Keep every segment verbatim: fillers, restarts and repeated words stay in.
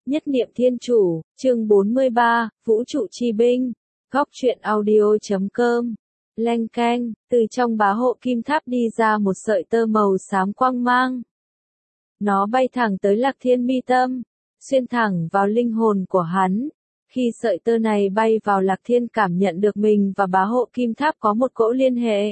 Nhất niệm thiên chủ, chương bốn mươi ba, Vũ trụ chi binh, góc truyện audio chấm com, leng keng, từ trong bá hộ kim tháp đi ra một sợi tơ màu xám quang mang. Nó bay thẳng tới Lạc Thiên mi tâm, xuyên thẳng vào linh hồn của hắn. Khi sợi tơ này bay vào, Lạc Thiên cảm nhận được mình và bá hộ kim tháp có một cỗ liên hệ.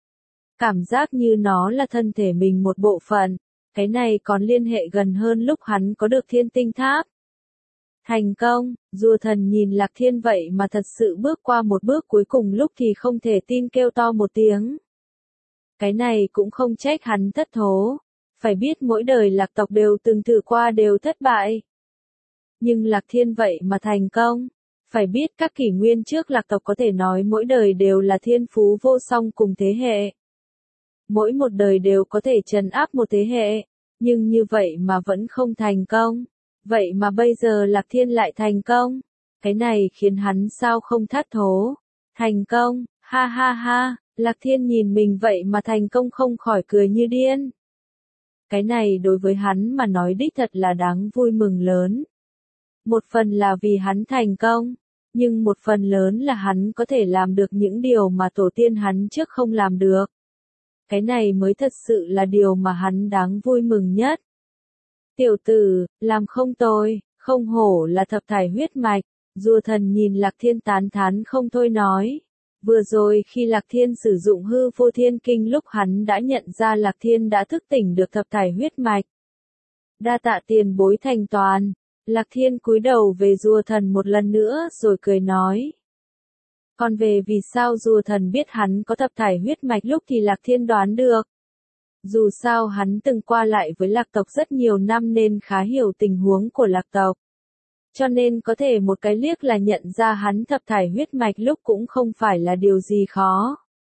Cảm giác như nó là thân thể mình một bộ phận, cái này còn liên hệ gần hơn lúc hắn có được thiên tinh tháp. Thành công, rùa thần nhìn Lạc Thiên vậy mà thật sự bước qua một bước cuối cùng lúc thì không thể tin kêu to một tiếng. Cái này cũng không trách hắn thất thố, phải biết mỗi đời Lạc tộc đều từng thử qua đều thất bại. Nhưng Lạc Thiên vậy mà thành công, phải biết các kỷ nguyên trước Lạc tộc có thể nói mỗi đời đều là thiên phú vô song cùng thế hệ. Mỗi một đời đều có thể trấn áp một thế hệ, nhưng như vậy mà vẫn không thành công. Vậy mà bây giờ Lạc Thiên lại thành công, cái này khiến hắn sao không thất thố. Thành công, ha ha ha, Lạc Thiên nhìn mình vậy mà thành công không khỏi cười như điên. Cái này đối với hắn mà nói đích thật là đáng vui mừng lớn. Một phần là vì hắn thành công, nhưng một phần lớn là hắn có thể làm được những điều mà tổ tiên hắn trước không làm được. Cái này mới thật sự là điều mà hắn đáng vui mừng nhất. Tiểu tử, làm không tồi, không hổ là thập thải huyết mạch, rùa thần nhìn Lạc Thiên tán thán không thôi nói. Vừa rồi khi Lạc Thiên sử dụng hư vô thiên kinh lúc hắn đã nhận ra Lạc Thiên đã thức tỉnh được thập thải huyết mạch. Đa tạ tiền bối thành toàn, Lạc Thiên cúi đầu về rùa thần một lần nữa rồi cười nói. Còn về vì sao rùa thần biết hắn có thập thải huyết mạch lúc thì Lạc Thiên đoán được. Dù sao hắn từng qua lại với Lạc tộc rất nhiều năm nên khá hiểu tình huống của Lạc tộc. Cho nên có thể một cái liếc là nhận ra hắn thập thải huyết mạch lúc cũng không phải là điều gì khó.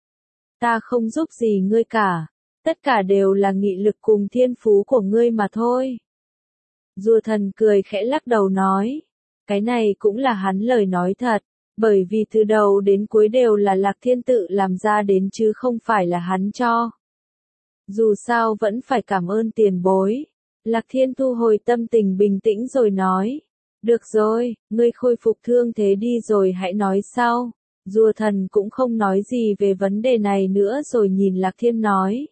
Ta không giúp gì ngươi cả, tất cả đều là nghị lực cùng thiên phú của ngươi mà thôi. Rùa thần cười khẽ lắc đầu nói, cái này cũng là hắn lời nói thật, bởi vì từ đầu đến cuối đều là Lạc Thiên tự làm ra đến chứ không phải là hắn cho. Dù sao vẫn phải cảm ơn tiền bối. Lạc Thiên thu hồi tâm tình bình tĩnh rồi nói. Được rồi, ngươi khôi phục thương thế đi rồi hãy nói sau. Rùa thần cũng không nói gì về vấn đề này nữa rồi nhìn Lạc Thiên nói.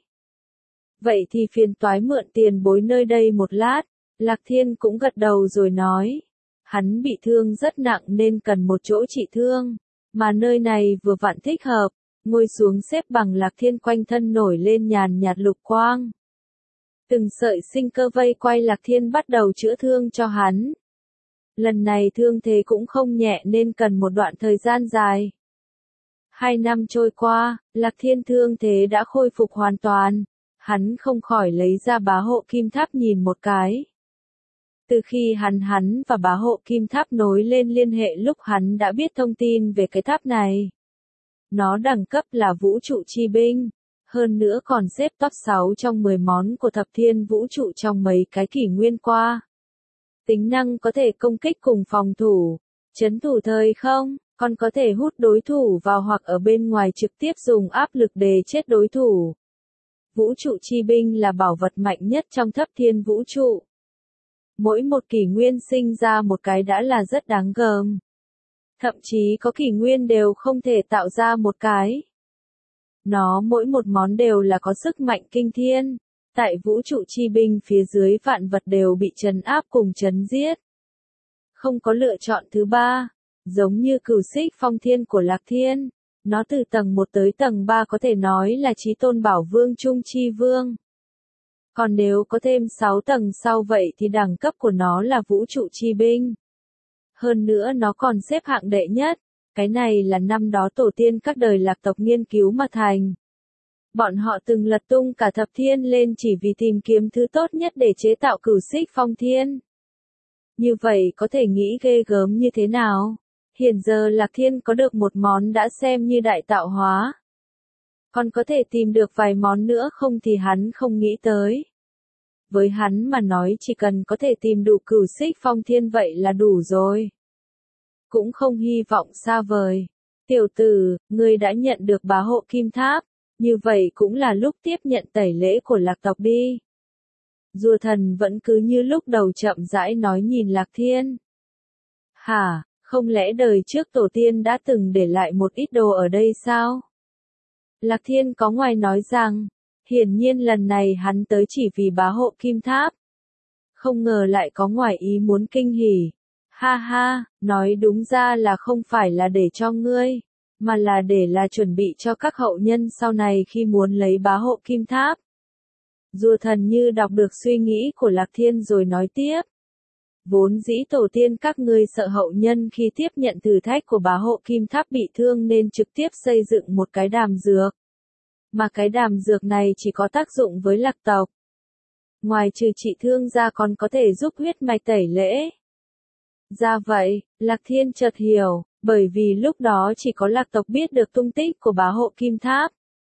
Vậy thì phiền toái mượn tiền bối nơi đây một lát. Lạc Thiên cũng gật đầu rồi nói. Hắn bị thương rất nặng nên cần một chỗ trị thương. Mà nơi này vừa vặn thích hợp. Ngồi xuống xếp bằng Lạc Thiên quanh thân nổi lên nhàn nhạt lục quang. Từng sợi sinh cơ vây quay Lạc Thiên bắt đầu chữa thương cho hắn. Lần này thương thế cũng không nhẹ nên cần một đoạn thời gian dài. Hai năm trôi qua, Lạc Thiên thương thế đã khôi phục hoàn toàn. Hắn không khỏi lấy ra bá hộ kim tháp nhìn một cái. Từ khi hắn hắn và bá hộ kim tháp nối lên liên hệ lúc hắn đã biết thông tin về cái tháp này. Nó đẳng cấp là vũ trụ chi binh, hơn nữa còn xếp top sáu trong mười món của thập thiên vũ trụ trong mấy cái kỷ nguyên qua. Tính năng có thể công kích cùng phòng thủ, trấn thủ thời không, còn có thể hút đối thủ vào hoặc ở bên ngoài trực tiếp dùng áp lực để chết đối thủ. Vũ trụ chi binh là bảo vật mạnh nhất trong thập thiên vũ trụ. Mỗi một kỷ nguyên sinh ra một cái đã là rất đáng gờm. Thậm chí có kỷ nguyên đều không thể tạo ra một cái. Nó mỗi một món đều là có sức mạnh kinh thiên. Tại vũ trụ chi binh phía dưới vạn vật đều bị trấn áp cùng trấn giết. Không có lựa chọn thứ ba. Giống như cửu xích phong thiên của Lạc Thiên. Nó từ tầng một tới tầng ba có thể nói là chí tôn bảo vương trung chi vương. Còn nếu có thêm sáu tầng sau vậy thì đẳng cấp của nó là vũ trụ chi binh. Hơn nữa nó còn xếp hạng đệ nhất, cái này là năm đó tổ tiên các đời Lạc tộc nghiên cứu mà thành. Bọn họ từng lật tung cả thập thiên lên chỉ vì tìm kiếm thứ tốt nhất để chế tạo cửu xích phong thiên. Như vậy có thể nghĩ ghê gớm như thế nào? Hiện giờ Lạc Thiên có được một món đã xem như đại tạo hóa. Còn có thể tìm được vài món nữa không thì hắn không nghĩ tới. Với hắn mà nói chỉ cần có thể tìm đủ cửu xích phong thiên vậy là đủ rồi. Cũng không hy vọng xa vời. Tiểu tử, ngươi đã nhận được bá hộ kim tháp, như vậy cũng là lúc tiếp nhận tẩy lễ của Lạc tộc đi. Rùa thần vẫn cứ như lúc đầu chậm rãi nói nhìn Lạc Thiên. Hả, không lẽ đời trước tổ tiên đã từng để lại một ít đồ ở đây sao? Lạc Thiên có ngoài nói rằng, hiển nhiên lần này hắn tới chỉ vì bá hộ kim tháp. Không ngờ lại có ngoài ý muốn kinh hỉ. Ha ha, nói đúng ra là không phải là để cho ngươi, mà là để là chuẩn bị cho các hậu nhân sau này khi muốn lấy bá hộ kim tháp. Rùa thần như đọc được suy nghĩ của Lạc Thiên rồi nói tiếp. Vốn dĩ tổ tiên các ngươi sợ hậu nhân khi tiếp nhận thử thách của bá hộ kim tháp bị thương nên trực tiếp xây dựng một cái đàm dược. Mà cái đàm dược này chỉ có tác dụng với Lạc tộc. Ngoài trừ trị thương ra còn có thể giúp huyết mạch tẩy lễ. Ra vậy, Lạc Thiên chợt hiểu, bởi vì lúc đó chỉ có Lạc tộc biết được tung tích của bá hộ kim tháp.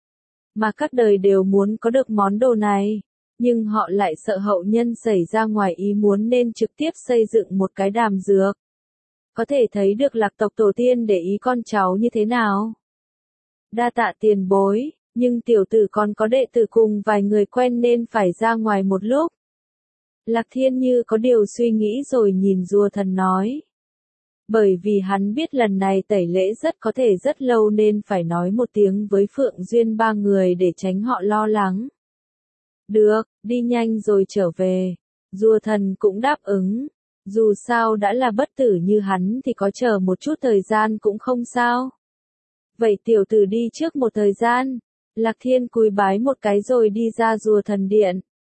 Mà các đời đều muốn có được món đồ này, nhưng họ lại sợ hậu nhân xảy ra ngoài ý muốn nên trực tiếp xây dựng một cái đàm dược. Có thể thấy được Lạc tộc tổ tiên để ý con cháu như thế nào. Đa tạ tiền bối, nhưng tiểu tử còn có đệ tử cùng vài người quen nên phải ra ngoài một lúc. Lạc Thiên như có điều suy nghĩ rồi nhìn rùa thần nói. Bởi vì hắn biết lần này tẩy lễ rất có thể rất lâu nên phải nói một tiếng với Phượng Duyên ba người để tránh họ lo lắng. Được, đi nhanh rồi trở về. Rùa thần cũng đáp ứng. Dù sao đã là bất tử như hắn thì có chờ một chút thời gian cũng không sao. Vậy tiểu tử đi trước một thời gian. Lạc Thiên cúi bái một cái rồi đi ra rùa thần điện.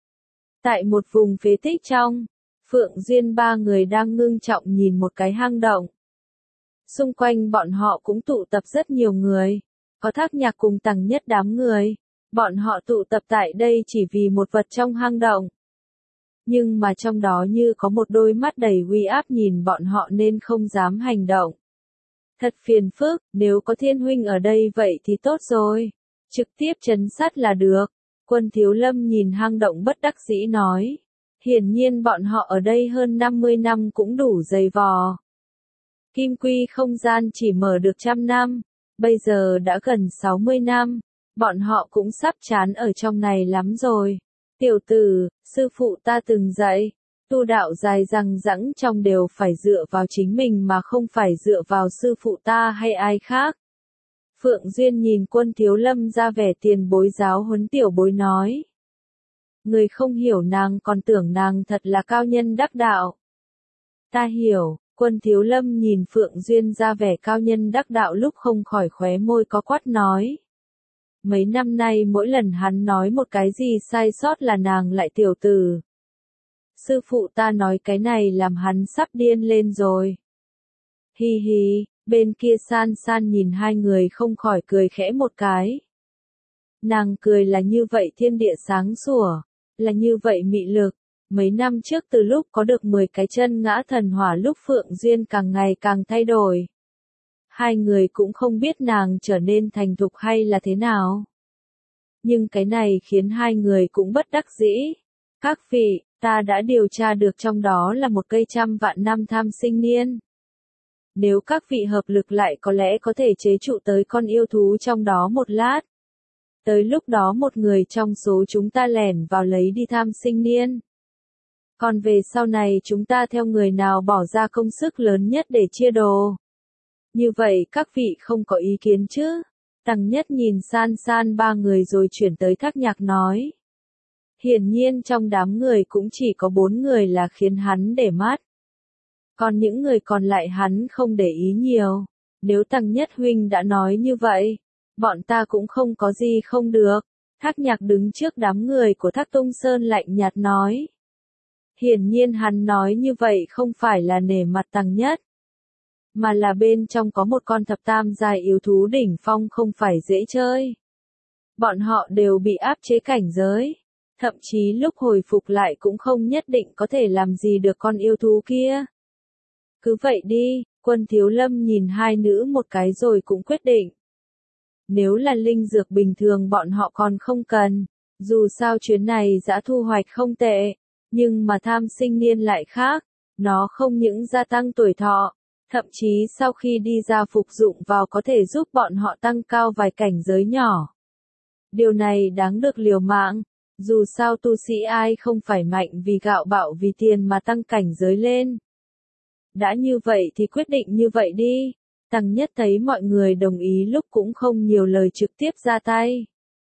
Tại một vùng phế tích trong, Phượng Duyên ba người đang ngưng trọng nhìn một cái hang động. Xung quanh bọn họ cũng tụ tập rất nhiều người, có Thác Nhạc cùng Tằng Nhất đám người. Bọn họ tụ tập tại đây chỉ vì một vật trong hang động. Nhưng mà trong đó như có một đôi mắt đầy uy áp nhìn bọn họ nên không dám hành động. Thật phiền phức, nếu có Thiên huynh ở đây vậy thì tốt rồi. Trực tiếp trấn sát là được. Quân Thiếu Lâm nhìn hang động bất đắc dĩ nói. Hiển nhiên bọn họ ở đây hơn năm mươi năm cũng đủ dày vò. Kim quy không gian chỉ mở được trăm năm, bây giờ đã gần sáu mươi năm, bọn họ cũng sắp chán ở trong này lắm rồi. Tiểu tử, sư phụ ta từng dạy, tu đạo dài dằng dẵng trong đều phải dựa vào chính mình mà không phải dựa vào sư phụ ta hay ai khác. Phượng Duyên nhìn Quân Thiếu Lâm ra vẻ tiền bối giáo huấn tiểu bối nói. Người không hiểu nàng còn tưởng nàng thật là cao nhân đắc đạo. Ta hiểu, Quân Thiếu Lâm nhìn Phượng Duyên ra vẻ cao nhân đắc đạo lúc không khỏi khóe môi có quắt nói. Mấy năm nay mỗi lần hắn nói một cái gì sai sót là nàng lại tiểu tử. Sư phụ ta nói cái này làm hắn sắp điên lên rồi. Hi hi, bên kia San San nhìn hai người không khỏi cười khẽ một cái. Nàng cười là như vậy thiên địa sáng sủa, là như vậy mị lực. Mấy năm trước từ lúc có được mười cái chân ngã thần hỏa lúc Phượng Duyên càng ngày càng thay đổi. Hai người cũng không biết nàng trở nên thành thục hay là thế nào. Nhưng cái này khiến hai người cũng bất đắc dĩ. Các vị, ta đã điều tra được trong đó là một cây trăm vạn năm tham sinh niên. Nếu các vị hợp lực lại có lẽ có thể chế trụ tới con yêu thú trong đó một lát. Tới lúc đó một người trong số chúng ta lẻn vào lấy đi tham sinh niên. Còn về sau này chúng ta theo người nào bỏ ra công sức lớn nhất để chia đồ. Như vậy các vị không có ý kiến chứ? Tằng Nhất nhìn San San ba người rồi chuyển tới Thác Nhạc nói. Hiển nhiên trong đám người cũng chỉ có bốn người là khiến hắn để mắt. Còn những người còn lại hắn không để ý nhiều. Nếu Tằng Nhất huynh đã nói như vậy, bọn ta cũng không có gì không được. Thác Nhạc đứng trước đám người của Thác Tung Sơn lạnh nhạt nói. Hiển nhiên hắn nói như vậy không phải là nể mặt Tằng Nhất, mà là bên trong có một con thập tam giai yêu thú đỉnh phong không phải dễ chơi. Bọn họ đều bị áp chế cảnh giới, thậm chí lúc hồi phục lại cũng không nhất định có thể làm gì được con yêu thú kia. Cứ vậy đi, Quân Thiếu Lâm nhìn hai nữ một cái rồi cũng quyết định. Nếu là linh dược bình thường bọn họ còn không cần, dù sao chuyến này đã thu hoạch không tệ, nhưng mà tham sinh niên lại khác, nó không những gia tăng tuổi thọ, thậm chí sau khi đi ra phục dụng vào có thể giúp bọn họ tăng cao vài cảnh giới nhỏ. Điều này đáng được liều mạng, Dù sao tu sĩ ai không phải mạnh vì gạo bạo vì tiền mà tăng cảnh giới lên. Đã như vậy thì quyết định như vậy đi. Tăng Nhất thấy mọi người đồng ý lúc cũng không nhiều lời trực tiếp ra tay.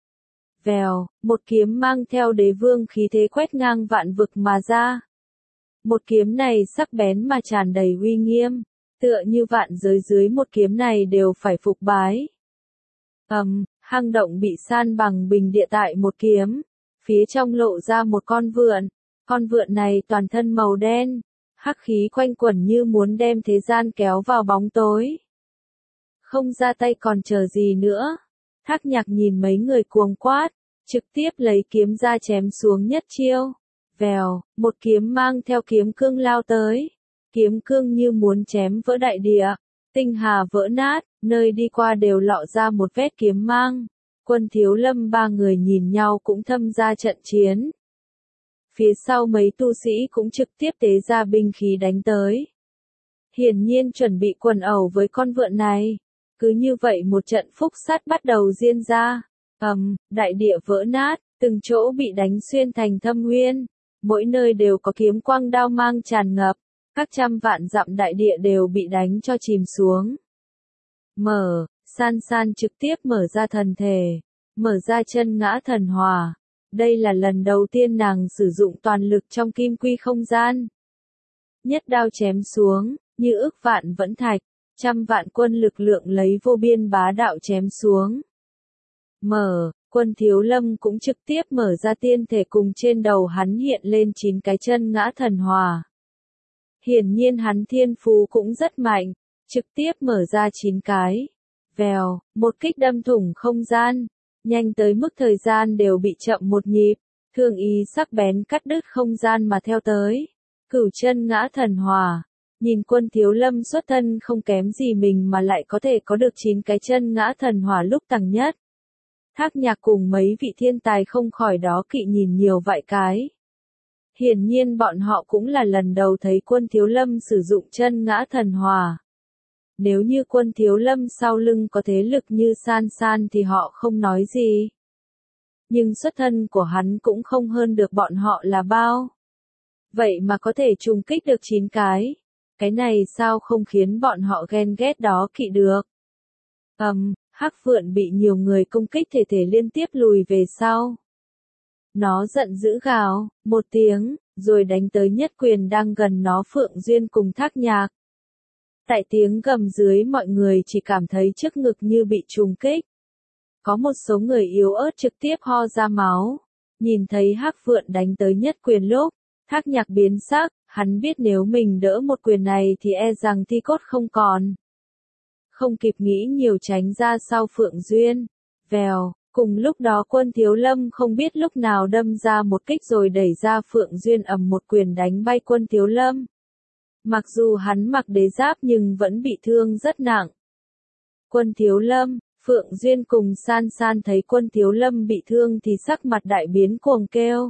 Vèo, một kiếm mang theo đế vương khí thế quét ngang vạn vực mà ra. Một kiếm này sắc bén mà tràn đầy uy nghiêm, tựa như vạn giới dưới một kiếm này đều phải phục bái. Ầm, um, hang động bị san bằng bình địa tại một kiếm, phía trong lộ ra một con vượn, con vượn này toàn thân màu đen, hắc khí quanh quẩn như muốn đem thế gian kéo vào bóng tối. Không ra tay còn chờ gì nữa. Thác Nhạc nhìn mấy người cuồng quát, trực tiếp lấy kiếm ra chém xuống nhất chiêu. Vèo, một kiếm mang theo kiếm cương lao tới. Kiếm cương như muốn chém vỡ đại địa, tinh hà vỡ nát, nơi đi qua đều lọ ra một vết kiếm mang. Quân Thiếu Lâm ba người nhìn nhau cũng thâm ra trận chiến. Phía sau mấy tu sĩ cũng trực tiếp tế ra binh khí đánh tới. Hiển nhiên chuẩn bị quần ẩu với con vượn này. Cứ như vậy một trận phúc sát bắt đầu diễn ra. Ầm, um, đại địa vỡ nát, từng chỗ bị đánh xuyên thành thâm nguyên. Mỗi nơi đều có kiếm quang đao mang tràn ngập. Các trăm vạn dặm đại địa đều bị đánh cho chìm xuống. Mở, San San trực tiếp mở ra thần thể. Mở ra chân ngã thần hòa. Đây là lần đầu tiên nàng sử dụng toàn lực trong kim quy không gian. Nhất đao chém xuống, như ức vạn vẫn thạch. Trăm vạn quân lực lượng lấy vô biên bá đạo chém xuống. Mở, Quân Thiếu Lâm cũng trực tiếp mở ra tiên thể cùng trên đầu hắn hiện lên chín cái chân ngã thần hòa. Hiển nhiên hắn thiên phú cũng rất mạnh, trực tiếp mở ra chín cái. Vèo, một kích đâm thủng không gian, nhanh tới mức thời gian đều bị chậm một nhịp, thương ý sắc bén cắt đứt không gian mà theo tới. Cửu chân ngã thần hòa. Nhìn Quân Thiếu Lâm xuất thân không kém gì mình mà lại có thể có được chín cái chân ngã thần hỏa lúc Tăng Nhất. Thác Nhạc cùng mấy vị thiên tài không khỏi đó kỵ nhìn nhiều vài cái. Hiển nhiên bọn họ cũng là lần đầu thấy Quân Thiếu Lâm sử dụng chân ngã thần hỏa. Nếu như Quân Thiếu Lâm sau lưng có thế lực như San San thì họ không nói gì. Nhưng xuất thân của hắn cũng không hơn được bọn họ là bao. Vậy mà có thể trùng kích được chín cái. Cái này sao không khiến bọn họ ghen ghét đó kỵ được. Ầm, um, Hắc Vượn bị nhiều người công kích thể thể liên tiếp lùi về sau. Nó giận dữ gào, một tiếng, rồi đánh tới nhất quyền đang gần nó Phượng Duyên cùng Thác Nhạc. Tại tiếng gầm dưới mọi người chỉ cảm thấy trước ngực như bị trùng kích. Có một số người yếu ớt trực tiếp ho ra máu. Nhìn thấy Hắc Vượn đánh tới nhất quyền lúc, Thác Nhạc biến sắc. Hắn biết nếu mình đỡ một quyền này thì e rằng thi cốt không còn. Không kịp nghĩ nhiều tránh ra sau Phượng Duyên. Vèo, cùng lúc đó Quân Thiếu Lâm không biết lúc nào đâm ra một kích rồi đẩy ra Phượng Duyên ầm một quyền đánh bay Quân Thiếu Lâm. Mặc dù hắn mặc đế giáp nhưng vẫn bị thương rất nặng. Quân Thiếu Lâm, Phượng Duyên cùng San San thấy Quân Thiếu Lâm bị thương thì sắc mặt đại biến cuồng kêu.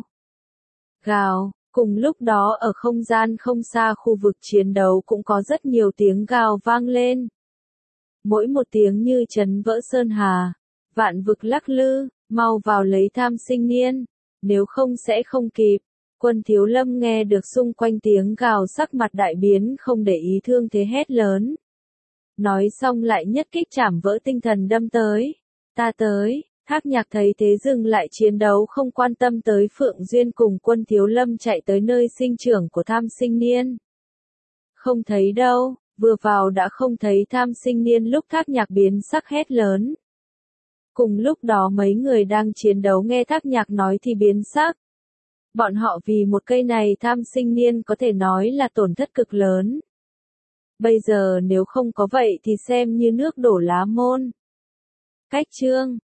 Gào. Cùng lúc đó ở không gian không xa khu vực chiến đấu cũng có rất nhiều tiếng gào vang lên. Mỗi một tiếng như chấn vỡ sơn hà, vạn vực lắc lư, mau vào lấy Tham Sinh Niên, nếu không sẽ không kịp. Quân Thiếu Lâm nghe được xung quanh tiếng gào sắc mặt đại biến không để ý thương thế hét lớn. Nói xong lại nhất kích chảm vỡ tinh thần đâm tới. Ta tới. Thác Nhạc thấy thế dừng lại chiến đấu không quan tâm tới Phượng Duyên cùng Quân Thiếu Lâm chạy tới nơi sinh trưởng của Tham Sinh Niên. Không thấy đâu, vừa vào đã không thấy Tham Sinh Niên lúc Thác Nhạc biến sắc hét lớn. Cùng lúc đó mấy người đang chiến đấu nghe Thác Nhạc nói thì biến sắc. Bọn họ vì một cây này Tham Sinh Niên có thể nói là tổn thất cực lớn. Bây giờ nếu không có vậy thì xem như nước đổ lá môn. Cách chương